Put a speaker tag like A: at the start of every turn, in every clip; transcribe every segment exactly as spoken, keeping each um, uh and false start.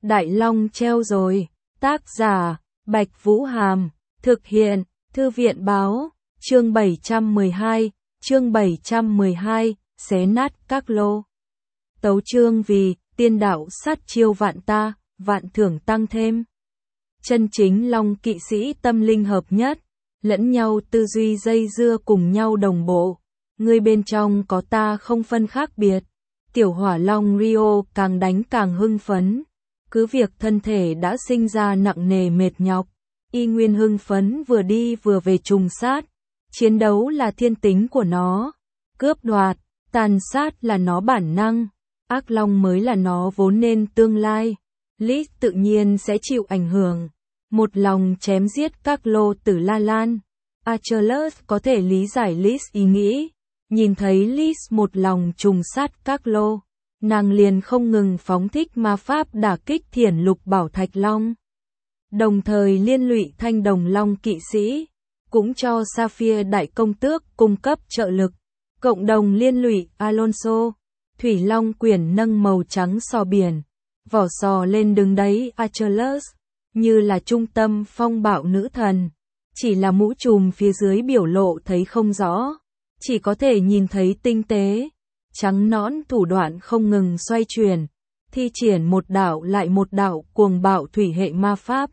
A: Đại Long treo rồi. Tác giả, Bạch Vũ Hàm. Thực hiện, Thư viện Báo. Chương bảy trăm mười hai, chương bảy trăm mười hai, xé nát các lô. Tấu chương vì, tiên đạo sát chiêu vạn ta, vạn thưởng tăng thêm. Chân chính Long kỵ sĩ tâm linh hợp nhất, lẫn nhau tư duy dây dưa cùng nhau đồng bộ. Người bên trong có ta không phân khác biệt. Tiểu hỏa Long Rio càng đánh càng hưng phấn. Cứ việc thân thể đã sinh ra nặng nề mệt nhọc, y nguyên hưng phấn vừa đi vừa về trùng sát. Chiến đấu là thiên tính của nó, cướp đoạt, tàn sát là nó bản năng, ác long mới là nó vốn nên tương lai. Lis tự nhiên sẽ chịu ảnh hưởng. Một lòng chém giết các lô tử La Lan. Achilles có thể lý giải Lis ý nghĩ. Nhìn thấy Lis một lòng trùng sát các lô, nàng liền không ngừng phóng thích ma pháp đả kích Thiển Lục Bảo Thạch Long. Đồng thời liên lụy Thanh Đồng Long kỵ sĩ, cũng cho Sapphire Đại Công Tước cung cấp trợ lực. Cộng đồng liên lụy Alonso, Thủy Long quyển nâng màu trắng sò biển, vỏ sò lên đứng đấy Achilles, như là trung tâm phong bạo nữ thần. Chỉ là mũ trùm phía dưới biểu lộ thấy không rõ, chỉ có thể nhìn thấy tinh tế, trắng nõn thủ đoạn không ngừng xoay chuyển, thi triển một đạo lại một đạo cuồng bạo thủy hệ ma pháp.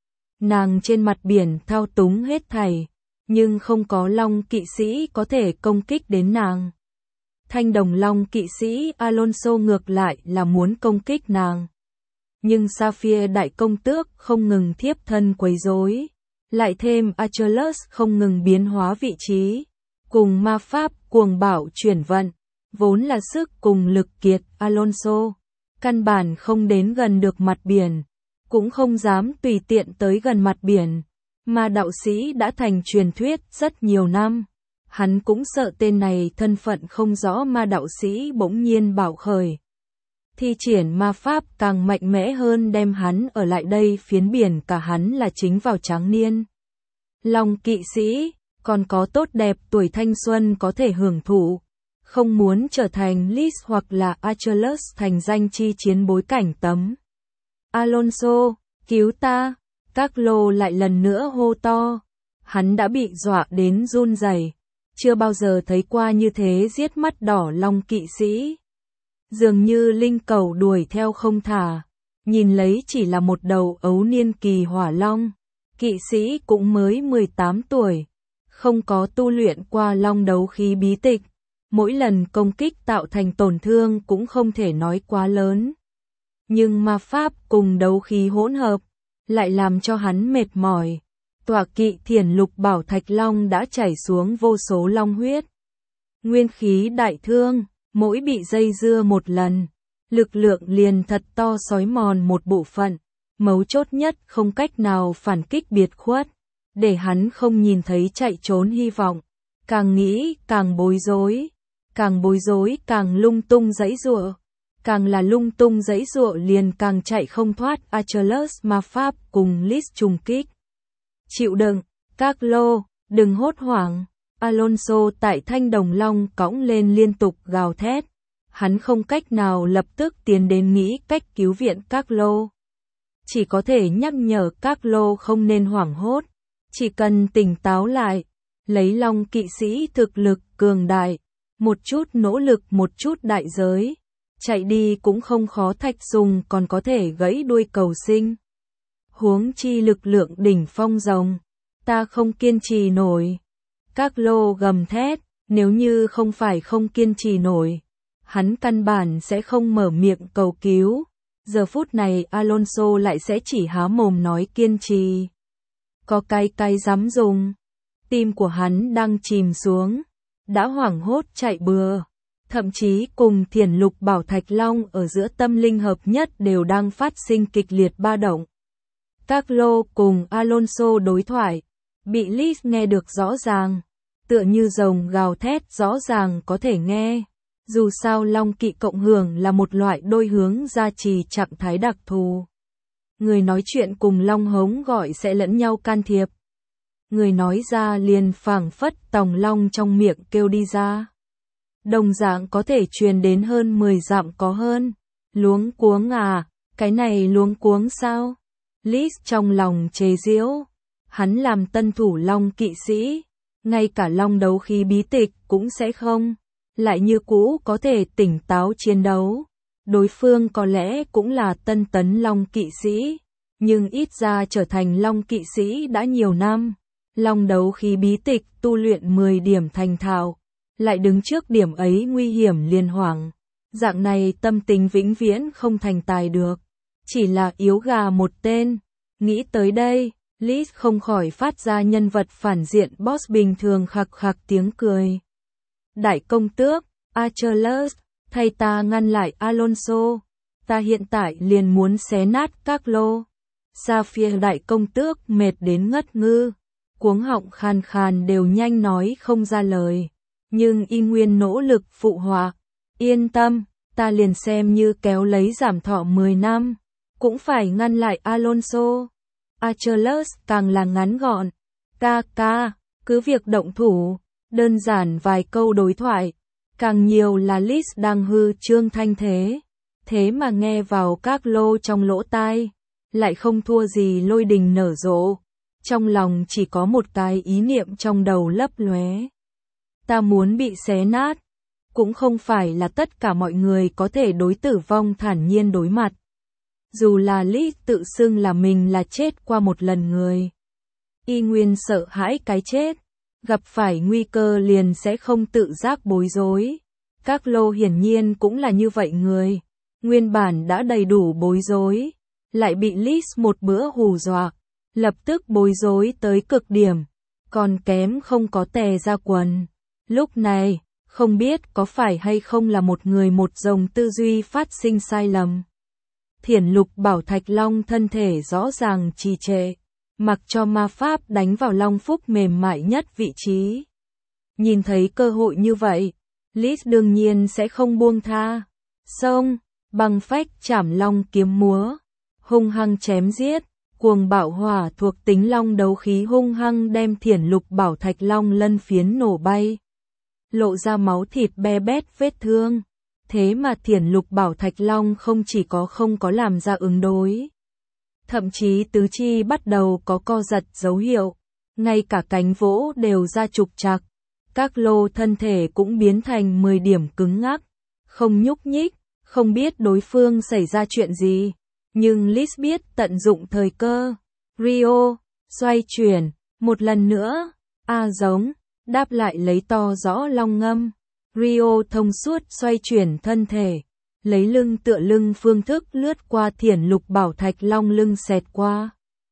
A: Nàng trên mặt biển thao túng hết thảy, nhưng không có Long kỵ sĩ có thể công kích đến nàng. Thanh Đồng Long kỵ sĩ Alonso ngược lại là muốn công kích nàng. Nhưng Sapphire Đại Công Tước không ngừng thiếp thân quấy rối, lại thêm Achilles không ngừng biến hóa vị trí, cùng ma pháp cuồng bạo chuyển vận, vốn là sức cùng lực kiệt Alonso, căn bản không đến gần được mặt biển, cũng không dám tùy tiện tới gần mặt biển, mà đạo sĩ đã thành truyền thuyết rất nhiều năm. Hắn cũng sợ tên này thân phận không rõ mà đạo sĩ bỗng nhiên bạo khởi. Thi triển ma pháp càng mạnh mẽ hơn đem hắn ở lại đây phiến biển cả hắn là chính vào tráng niên. Long kỵ sĩ, còn có tốt đẹp tuổi thanh xuân có thể hưởng thụ, không muốn trở thành Lis hoặc là Achilles thành danh chi chiến bối cảnh tấm. Alonso, cứu ta, các lô lại lần nữa hô to, hắn đã bị dọa đến run rẩy, chưa bao giờ thấy qua như thế giết mắt đỏ Long kỵ sĩ. Dường như linh cầu đuổi theo không thả, nhìn lấy chỉ là một đầu ấu niên kỳ hỏa long, kỵ sĩ cũng mới mười tám tuổi, không có tu luyện qua long đấu khí bí tịch, mỗi lần công kích tạo thành tổn thương cũng không thể nói quá lớn. Nhưng ma pháp cùng đấu khí hỗn hợp, lại làm cho hắn mệt mỏi. Tọa kỵ Thiển Lục Bảo Thạch Long đã chảy xuống vô số long huyết. Nguyên khí đại thương, mỗi bị dây dưa một lần, lực lượng liền thật to xói mòn một bộ phận, mấu chốt nhất không cách nào phản kích biệt khuất, để hắn không nhìn thấy chạy trốn hy vọng. Càng nghĩ càng bối rối, càng bối rối càng lung tung giãy giụa, càng là lung tung giãy giụa liền càng chạy không thoát Achilles ma pháp cùng Lis trùng kích. Chịu đựng, các lô, đừng hốt hoảng. Alonso tại Thanh Đồng Long cõng lên liên tục gào thét. Hắn không cách nào lập tức tiến đến nghĩ cách cứu viện các lô. Chỉ có thể nhắc nhở các lô không nên hoảng hốt. Chỉ cần tỉnh táo lại, lấy Long kỵ sĩ thực lực cường đại, một chút nỗ lực một chút đại giới. Chạy đi cũng không khó Thạch Sùng còn có thể gãy đuôi cầu sinh. Huống chi lực lượng đỉnh phong rồng, ta không kiên trì nổi. Các lô gầm thét, nếu như không phải không kiên trì nổi, hắn căn bản sẽ không mở miệng cầu cứu. Giờ phút này Alonso lại sẽ chỉ há mồm nói kiên trì. Có cái cái dám dùng. Tim của hắn đang chìm xuống, đã hoảng hốt chạy bừa. Thậm chí cùng Thiển Lục Bảo Thạch Long ở giữa tâm linh hợp nhất đều đang phát sinh kịch liệt ba động. Các lô cùng Alonso đối thoại, bị Lis nghe được rõ ràng, tựa như rồng gào thét rõ ràng có thể nghe. Dù sao Long kỵ cộng hưởng là một loại đôi hướng gia trì trạng thái đặc thù. Người nói chuyện cùng Long hống gọi sẽ lẫn nhau can thiệp. Người nói ra liền phảng phất tòng long trong miệng kêu đi ra. Đồng dạng có thể truyền đến hơn mười dặm có hơn. Luống cuống à, Cái này luống cuống sao? Liz trong lòng chế giễu. Hắn làm tân thủ long kỵ sĩ, ngay cả long đấu khí bí tịch cũng sẽ không, lại như cũ có thể tỉnh táo chiến đấu. Đối phương có lẽ cũng là tân tấn long kỵ sĩ, nhưng ít ra trở thành long kỵ sĩ đã nhiều năm. Long đấu khí bí tịch tu luyện mười điểm thành thạo, lại đứng trước điểm ấy nguy hiểm liền hoảng. Dạng này tâm tình vĩnh viễn không thành tài được, chỉ là yếu gà một tên. Nghĩ tới đây, Liz không khỏi phát ra nhân vật phản diện boss bình thường khặc khặc tiếng cười. Đại công tước, Achilles, thay ta ngăn lại Alonso, ta hiện tại liền muốn xé nát các lô. Sapphire đại công tước mệt đến ngất ngư, cuống họng khàn khàn đều nhanh nói không ra lời, nhưng y nguyên nỗ lực phụ họa. Yên tâm, ta liền xem như kéo lấy giảm thọ mười năm, cũng phải ngăn lại Alonso. Achilles càng là ngắn gọn. Ca ca, cứ việc động thủ, đơn giản vài câu đối thoại, càng nhiều là Liz đang hư trương thanh thế. Thế mà nghe vào các lô trong lỗ tai, lại không thua gì lôi đình nở rộ. Trong lòng chỉ có một cái ý niệm trong đầu lấp lóe. Ta muốn bị xé nát. Cũng không phải là tất cả mọi người có thể đối tử vong thản nhiên đối mặt. Dù là Liz tự xưng là mình là chết qua một lần người, y nguyên sợ hãi cái chết, gặp phải nguy cơ liền sẽ không tự giác bối rối. Các lô hiển nhiên cũng là như vậy người, nguyên bản đã đầy đủ bối rối, lại bị Liz một bữa hù dọa, lập tức bối rối tới cực điểm, còn kém không có tè ra quần. Lúc này, không biết có phải hay không là một người một dòng tư duy phát sinh sai lầm. Thiển lục bảo thạch long thân thể rõ ràng trì trệ, mặc cho ma pháp đánh vào long phúc mềm mại nhất vị trí. Nhìn thấy cơ hội như vậy, Liz đương nhiên sẽ không buông tha. Xông, băng phách chảm long kiếm múa, hung hăng chém giết, cuồng bạo hỏa thuộc tính long đấu khí hung hăng đem thiển lục bảo thạch long lân phiến nổ bay. Lộ ra máu thịt be bét vết thương. Thế mà thiển lục bảo thạch long không chỉ có không có làm ra ứng đối, thậm chí tứ chi bắt đầu có co giật dấu hiệu, ngay cả cánh vỗ đều ra trục trặc. Các lô thân thể cũng biến thành mười điểm cứng ngắc, không nhúc nhích, không biết đối phương xảy ra chuyện gì. Nhưng Liz biết tận dụng thời cơ. Rio, xoay chuyển, một lần nữa, A giống, đáp lại lấy to rõ long ngâm. Rio thông suốt xoay chuyển thân thể, lấy lưng tựa lưng phương thức lướt qua thiển lục bảo thạch long lưng xẹt qua.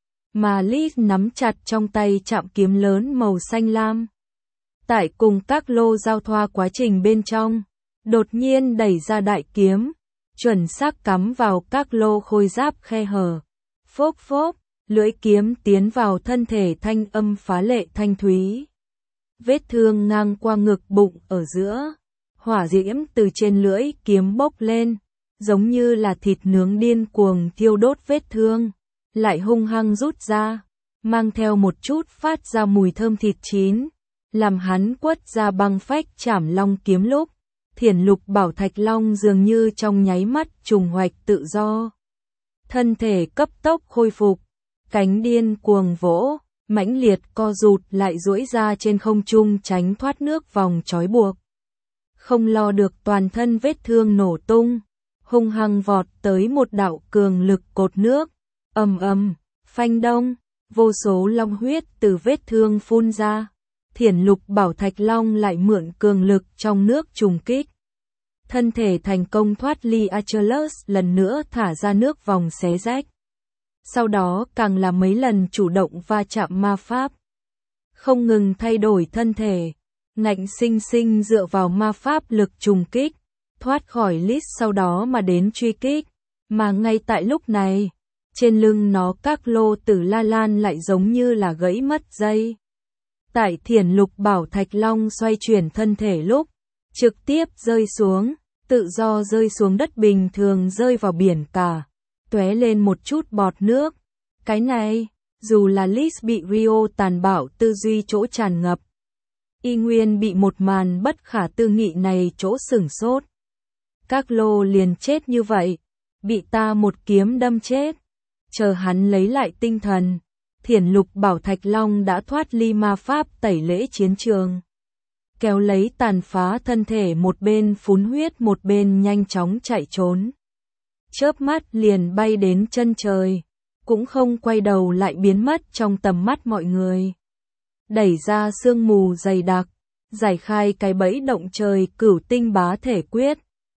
A: Mà Liz nắm chặt trong tay chạm kiếm lớn màu xanh lam. Tại cùng các lô giao thoa quá trình bên trong, đột nhiên đẩy ra đại kiếm, chuẩn xác cắm vào các lô khôi giáp khe hở. Phốp phốp, lưỡi kiếm tiến vào thân thể thanh âm phá lệ thanh thúy. Vết thương ngang qua ngực bụng ở giữa, hỏa diễm từ trên lưỡi kiếm bốc lên, giống như là thịt nướng điên cuồng thiêu đốt vết thương, lại hung hăng rút ra, mang theo một chút phát ra mùi thơm thịt chín, làm hắn quất ra băng phách chảm long kiếm lúc, thiển lục bảo thạch long dường như trong nháy mắt trùng hoạch tự do. Thân thể cấp tốc khôi phục, cánh điên cuồng vỗ, mãnh liệt co rụt lại duỗi ra trên không trung tránh thoát nước vòng trói buộc. Không lo được toàn thân vết thương nổ tung, hung hăng vọt tới một đạo cường lực cột nước, ầm ầm, phanh đông, vô số long huyết từ vết thương phun ra. Thiển lục bảo thạch long lại mượn cường lực trong nước trùng kích. Thân thể thành công thoát ly Achilles lần nữa thả ra nước vòng xé rách. Sau đó càng là mấy lần chủ động va chạm ma pháp. Không ngừng thay đổi thân thể, ngạnh sinh sinh dựa vào ma pháp lực trùng kích, thoát khỏi Liz sau đó mà đến truy kích. Mà ngay tại lúc này, trên lưng nó các lô tử la lan lại giống như là gãy mất dây. Tại thiển lục bảo thạch long xoay chuyển thân thể lúc, trực tiếp rơi xuống, tự do rơi xuống đất bình thường rơi vào biển cả, tóe lên một chút bọt nước. Cái này, dù là Liz bị Rio tàn bạo tư duy chỗ tràn ngập, y nguyên bị một màn bất khả tư nghị này chỗ sửng sốt. Các lô liền chết như vậy, bị ta một kiếm đâm chết. Chờ hắn lấy lại tinh thần, Thiển Lục bảo Thạch Long đã thoát ly ma pháp tẩy lễ chiến trường. Kéo lấy tàn phá thân thể một bên phun huyết một bên nhanh chóng chạy trốn. Chớp mắt liền bay đến chân trời, cũng không quay đầu lại biến mất trong tầm mắt mọi người. Đẩy ra sương mù dày đặc, giải khai cái bẫy động trời cửu tinh bá thể quyết,